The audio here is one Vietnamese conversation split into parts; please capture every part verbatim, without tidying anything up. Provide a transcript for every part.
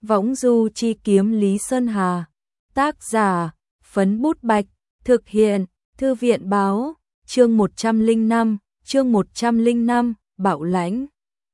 Võng du chi kiếm Lý Sơn Hà. Tác giả, Phấn Bút Bạch. Thực hiện, Thư viện Báo. Chương một trăm lẻ năm, chương một trăm lẻ năm, Bạo Lãnh.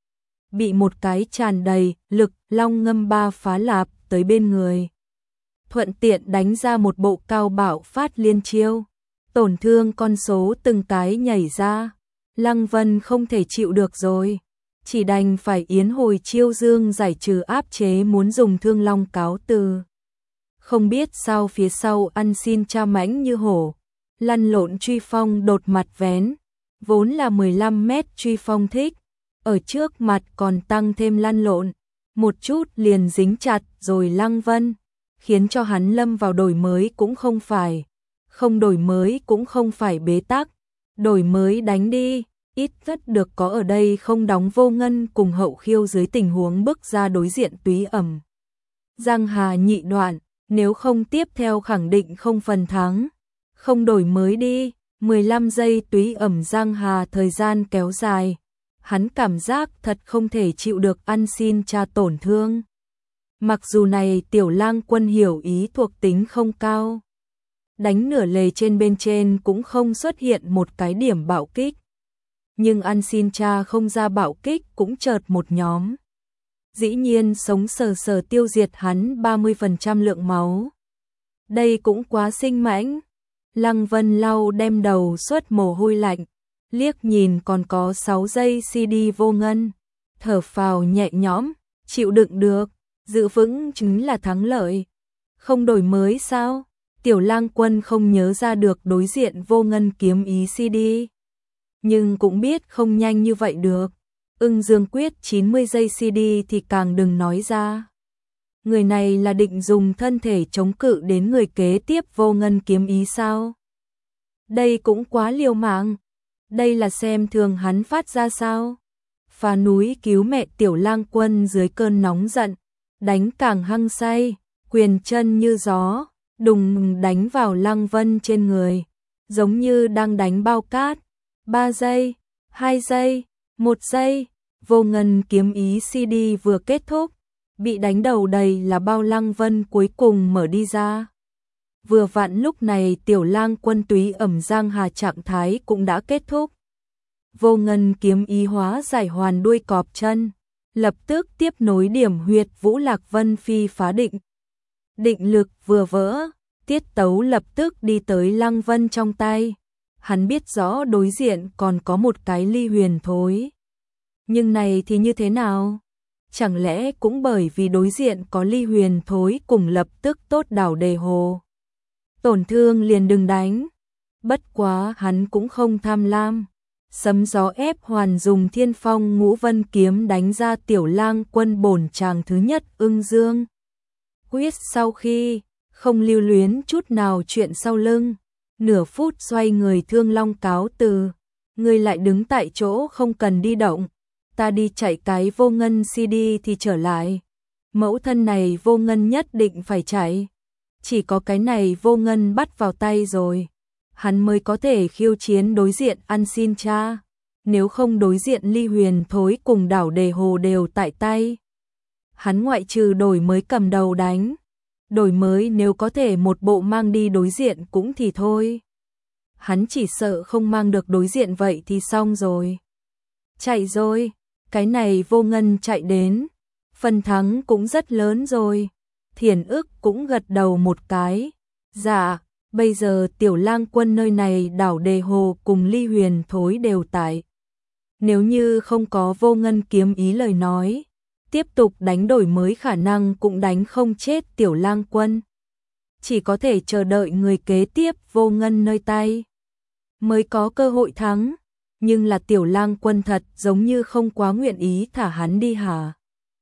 Bị một cái tràn đầy lực long ngâm ba phá lạp tới bên người. Thuận tiện đánh ra một bộ cao bạo phát liên chiêu. Tổn thương con số từng cái nhảy ra. Lăng Vân không thể chịu được rồi. Chỉ đành phải yến hồi chiêu dương giải trừ áp chế muốn dùng thương long cáo từ. Không biết sao phía sau ăn xin cha mãnh như hổ. Lăn lộn truy phong đột mặt vén. Vốn là mười lăm mét truy phong thích. Ở trước mặt còn tăng thêm lăn lộn. Một chút liền dính chặt rồi Lăng Vân. Khiến cho hắn lâm vào đổi mới cũng không phải. Không đổi mới cũng không phải bế tắc. Đổi mới đánh đi. Ít rất được có ở đây không đóng Vô Ngân cùng Hậu Khiêu dưới tình huống bước ra đối diện Túy Ẩm. Giang Hà nhị đoạn, nếu không tiếp theo khẳng định không phần thắng. Không đổi mới đi, mười lăm giây Túy Ẩm Giang Hà thời gian kéo dài. Hắn cảm giác thật không thể chịu được ăn xin cha tổn thương. Mặc dù này Tiểu Lang Quân hiểu ý thuộc tính không cao. Đánh nửa lề trên bên trên cũng không xuất hiện một cái điểm bạo kích. Nhưng ăn xin cha không ra bạo kích cũng chợt một nhóm. Dĩ nhiên sống sờ sờ tiêu diệt hắn ba mươi phần trăm lượng máu. Đây cũng quá sinh mãnh. Lăng Vân lau đem đầu suốt mồ hôi lạnh. Liếc nhìn còn có sáu giây xê đê Vô Ngân. Thở phào nhẹ nhõm, chịu đựng được, giữ vững chính là thắng lợi. Không đổi mới sao? Tiểu Lang Quân không nhớ ra được đối diện Vô Ngân kiếm ý xê đê. Nhưng cũng biết không nhanh như vậy được. Ưng Dương Quyết chín mươi giây xê đê thì càng đừng nói ra. Người này là định dùng thân thể chống cự đến người kế tiếp Vô Ngân kiếm ý sao? Đây cũng quá liều mạng. Đây là xem thường hắn phát ra sao? Phá núi cứu mẹ Tiểu Lang Quân dưới cơn nóng giận. Đánh càng hăng say, quyền chân như gió, đùng đánh vào Lăng Vân trên người. Giống như đang đánh bao cát. ba giây, hai giây, một giây, Vô Ngân kiếm ý xê đê vừa kết thúc, bị đánh đầu đầy là bao Lăng Vân cuối cùng mở đi ra. Vừa vặn lúc này Tiểu Lang Quân Túy Ẩm Giang Hà trạng thái cũng đã kết thúc. Vô Ngân kiếm ý hóa giải hoàn đuôi cọp chân, lập tức tiếp nối điểm huyệt Vũ Lạc Vân phi phá định. Định lực vừa vỡ, tiết tấu lập tức đi tới Lăng Vân trong tay. Hắn biết rõ đối diện còn có một cái ly huyền thối. Nhưng này thì như thế nào? Chẳng lẽ cũng bởi vì đối diện có ly huyền thối cùng lập tức tốt đảo đề hồ. Tổn thương liền đừng đánh. Bất quá hắn cũng không tham lam. Sấm gió ép hoàn dùng Thiên Phong Ngũ Vân kiếm đánh ra Tiểu Lang Quân bổn tràng thứ nhất Ưng Dương Quyết sau khi không lưu luyến chút nào chuyện sau lưng. Nửa phút xoay người thương long cáo từ. Người lại đứng tại chỗ không cần đi động. Ta đi chạy cái Vô Ngân xê đê thì trở lại. Mẫu thân này Vô Ngân nhất định phải chạy. Chỉ có cái này Vô Ngân bắt vào tay rồi. Hắn mới có thể khiêu chiến đối diện ăn xin cha. Nếu không đối diện ly huyền thối cùng đảo đề hồ đều tại tay. Hắn ngoại trừ đổi mới cầm đầu đánh. Đổi mới nếu có thể một bộ mang đi đối diện cũng thì thôi. Hắn chỉ sợ không mang được đối diện vậy thì xong rồi. Chạy rồi, cái này Vô Ngân chạy đến. Phần thắng cũng rất lớn rồi. Thiền ức cũng gật đầu một cái. Dạ, bây giờ Tiểu Lang Quân nơi này đảo đề hồ cùng ly huyền thối đều tại. Nếu như không có Vô Ngân kiếm ý lời nói. Tiếp tục đánh đổi mới khả năng cũng đánh không chết Tiểu Lang Quân. Chỉ có thể chờ đợi người kế tiếp Vô Ngân nơi tay. Mới có cơ hội thắng. Nhưng là Tiểu Lang Quân thật giống như không quá nguyện ý thả hắn đi hả?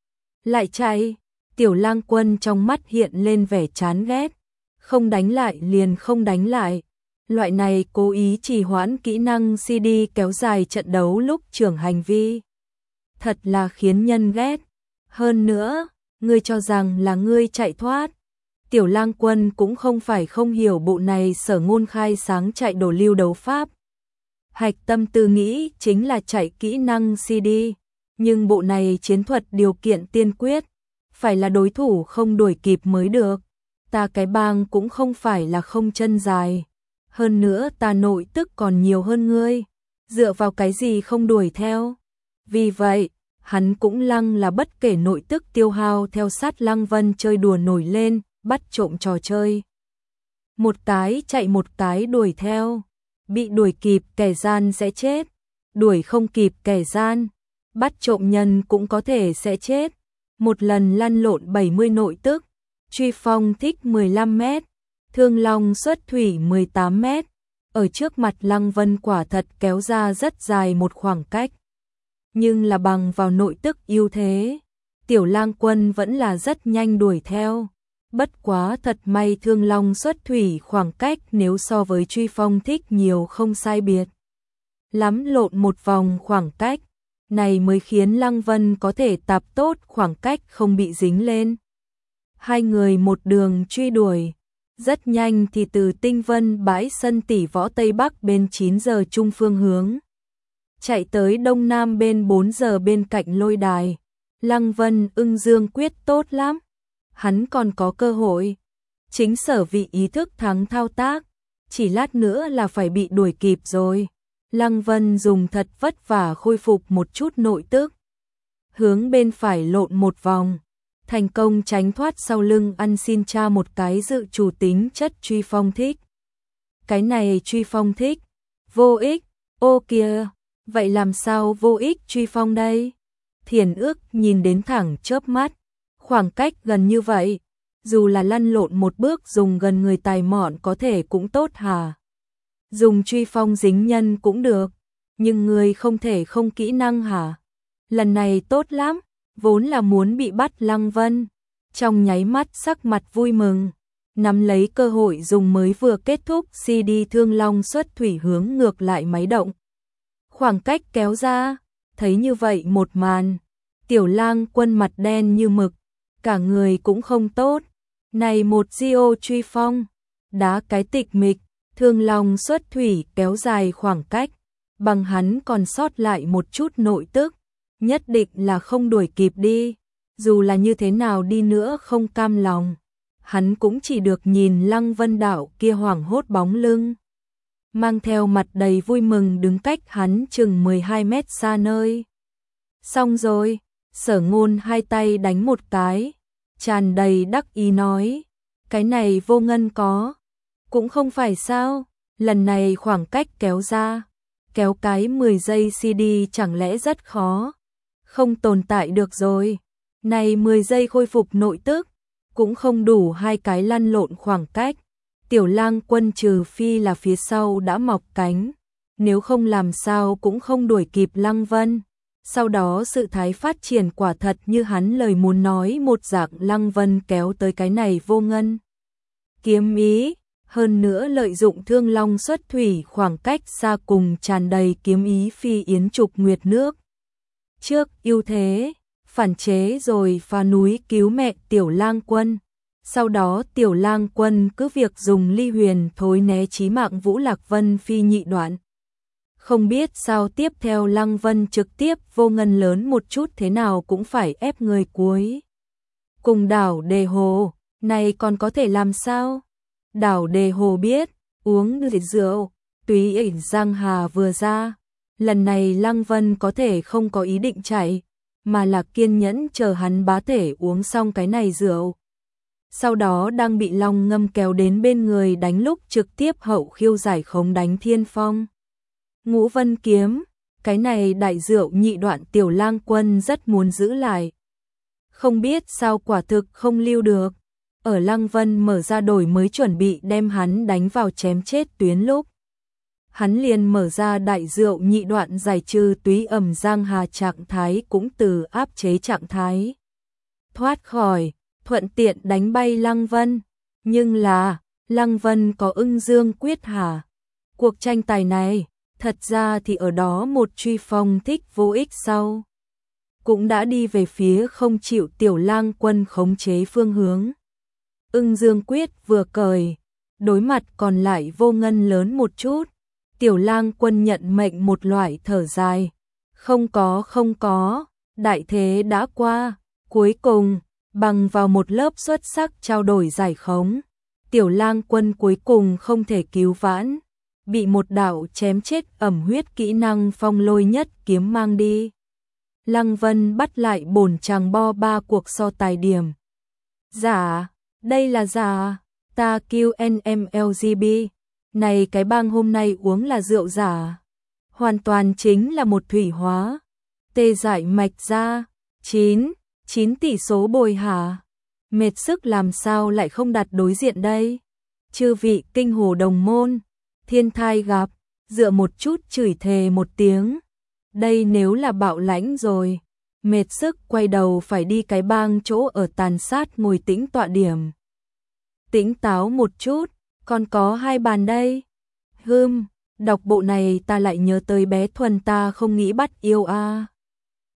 Lại chạy. Tiểu Lang Quân trong mắt hiện lên vẻ chán ghét. Không đánh lại liền không đánh lại. Loại này cố ý trì hoãn kỹ năng xê đê kéo dài trận đấu lúc trưởng hành vi. Thật là khiến nhân ghét. Hơn nữa, ngươi cho rằng là ngươi chạy thoát. Tiểu Lang Quân cũng không phải không hiểu bộ này Sở Ngôn khai sáng chạy đổ lưu đấu pháp. Hạch tâm tư nghĩ chính là chạy kỹ năng xê đê. Nhưng bộ này chiến thuật điều kiện tiên quyết. phải là đối thủ không đuổi kịp mới được. Ta cái bang cũng không phải là không chân dài. Hơn nữa ta nội tức còn nhiều hơn ngươi. Dựa vào cái gì không đuổi theo? Vì vậy, hắn cũng lăng là bất kể nội tức tiêu hao theo sát Lăng Vân chơi đùa nổi lên, bắt trộm trò chơi. Một cái chạy một cái đuổi theo. Bị đuổi kịp kẻ gian sẽ chết. Đuổi không kịp kẻ gian, bắt trộm nhân cũng có thể sẽ chết. Một lần lăn lộn bảy mươi nội tức. Truy phong thích mười lăm mét. Thương long xuất thủy mười tám mét. Ở trước mặt Lăng Vân quả thật kéo ra rất dài một khoảng cách. Nhưng là bằng vào nội tức ưu thế, Tiểu Lang Quân vẫn là rất nhanh đuổi theo. Bất quá thật may Thương Long xuất thủy khoảng cách nếu so với Truy Phong thích nhiều không sai biệt. Lắm lộn một vòng khoảng cách, này mới khiến Lăng Vân có thể tạp tốt khoảng cách không bị dính lên. Hai người một đường truy đuổi. Rất nhanh thì từ Tinh Vân bãi sân tỷ võ Tây Bắc bên chín giờ trung phương hướng. Chạy tới Đông Nam bên bốn giờ bên cạnh lôi đài. Lăng Vân ưng dương quyết tốt lắm. Hắn còn có cơ hội. Chính sở vị ý thức thắng thao tác. Chỉ lát nữa là phải bị đuổi kịp rồi. Lăng Vân dùng thật vất vả khôi phục một chút nội tức. Hướng bên phải lộn một vòng. Thành công tránh thoát sau lưng ăn xin cha một cái dự chủ tính chất Truy Phong thích. Cái này Truy Phong thích. Vô ích. Ô kìa. Vậy làm sao vô ích Truy Phong đây? Thiền ước nhìn đến thẳng chớp mắt. Khoảng cách gần như vậy. Dù là lăn lộn một bước dùng gần người tài mọn có thể cũng tốt hả? Dùng Truy Phong dính nhân cũng được. Nhưng người không thể không kỹ năng hả? Lần này tốt lắm. Vốn là muốn bị bắt Lăng Vân. Trong nháy mắt sắc mặt vui mừng. Nắm lấy cơ hội dùng mới vừa kết thúc xê đê Thương Long xuất thủy hướng ngược lại máy động. Khoảng cách kéo ra. Thấy như vậy một màn. Tiểu Lang Quân mặt đen như mực. Cả người cũng không tốt. Này một Gio Truy Phong. Đá cái tịch mịch. Thương Long xuất thủy kéo dài khoảng cách. Bằng hắn còn sót lại một chút nội tức. Nhất định là không đuổi kịp đi. Dù là như thế nào đi nữa không cam lòng. Hắn cũng chỉ được nhìn Lăng Vân Đạo kia hoảng hốt bóng lưng. Mang theo mặt đầy vui mừng đứng cách hắn chừng mười hai mét xa nơi. Xong rồi, Sở Ngôn hai tay đánh một cái. Tràn đầy đắc ý nói. Cái này Vô Ngân có. Cũng không phải sao. Lần này khoảng cách kéo ra. Kéo cái mười giây xê đê chẳng lẽ rất khó. Không tồn tại được rồi. Này mười giây khôi phục nội tức. Cũng không đủ hai cái lăn lộn khoảng cách. Tiểu Lang Quân trừ phi là phía sau đã mọc cánh. Nếu không làm sao cũng không đuổi kịp Lăng Vân. Sau đó sự thái phát triển quả thật như hắn lời muốn nói một dạng Lăng Vân kéo tới cái này Vô Ngân. Kiếm ý. Hơn nữa lợi dụng Thương Long xuất thủy khoảng cách xa cùng tràn đầy kiếm ý phi yến trục nguyệt nước. Trước ưu thế, phản chế rồi phá núi cứu mẹ Tiểu Lang Quân. Sau đó Tiểu Lang Quân cứ việc dùng ly huyền thối né chí mạng Vũ Lạc Vân phi nhị đoạn. Không biết sao tiếp theo Lăng Vân trực tiếp Vô Ngân lớn một chút thế nào cũng phải ép người cuối. Cùng Đảo Đề Hồ, này còn có thể làm sao? Đảo Đề Hồ biết, uống rượu, túy ỉnh Giang Hà vừa ra. Lần này Lăng Vân có thể không có ý định chạy, mà là kiên nhẫn chờ hắn bá thể uống xong cái này rượu. Sau đó đang bị Long Ngâm kéo đến bên người đánh lúc trực tiếp hậu khiêu giải khống đánh Thiên Phong. Ngũ Vân Kiếm, cái này đại rượu nhị đoạn Tiểu Lang Quân rất muốn giữ lại. Không biết sao quả thực không lưu được. Ở Lăng Vân mở ra đổi mới chuẩn bị đem hắn đánh vào chém chết tuyến lúc. Hắn liền mở ra đại rượu nhị đoạn giải trừ túy ẩm Giang Hà trạng thái cũng từ áp chế trạng thái. Thoát khỏi, thuận tiện đánh bay Lăng Vân. Nhưng là, Lăng Vân có ưng dương quyết hả? Cuộc tranh tài này, thật ra thì ở đó một Truy Phong thích vô ích sau. Cũng đã đi về phía không chịu Tiểu Lang Quân khống chế phương hướng. Ưng dương quyết vừa cởi, đối mặt còn lại Vô Ngân lớn một chút. Tiểu Lang Quân nhận mệnh một loại thở dài. Không có không có, đại thế đã qua. Cuối cùng, Bằng vào một lớp xuất sắc trao đổi giải khống, Tiểu Lang Quân cuối cùng không thể cứu vãn, bị một đạo chém chết ẩm huyết kỹ năng phong lôi nhất kiếm mang đi. Lăng Vân bắt lại bổn chàng bo ba cuộc so tài điểm. Giả, đây là giả, ta Q N M L G B, này cái bang hôm nay uống là rượu giả. Hoàn toàn chính là một thủy hóa. Tê dại mạch ra, chín, chín tỷ số bồi hả? Mệt sức làm sao lại không đặt đối diện đây? Chư vị kinh hồ đồng môn, thiên thai gặp, dựa một chút chửi thề một tiếng. Đây nếu là Bạo Lãnh rồi, mệt sức quay đầu phải đi cái bang chỗ ở tàn sát ngồi tĩnh tọa điểm. Tĩnh táo một chút, còn có hai bàn đây. Hưm, đọc bộ này ta lại nhớ tới bé Thuần ta không nghĩ bắt yêu a. À.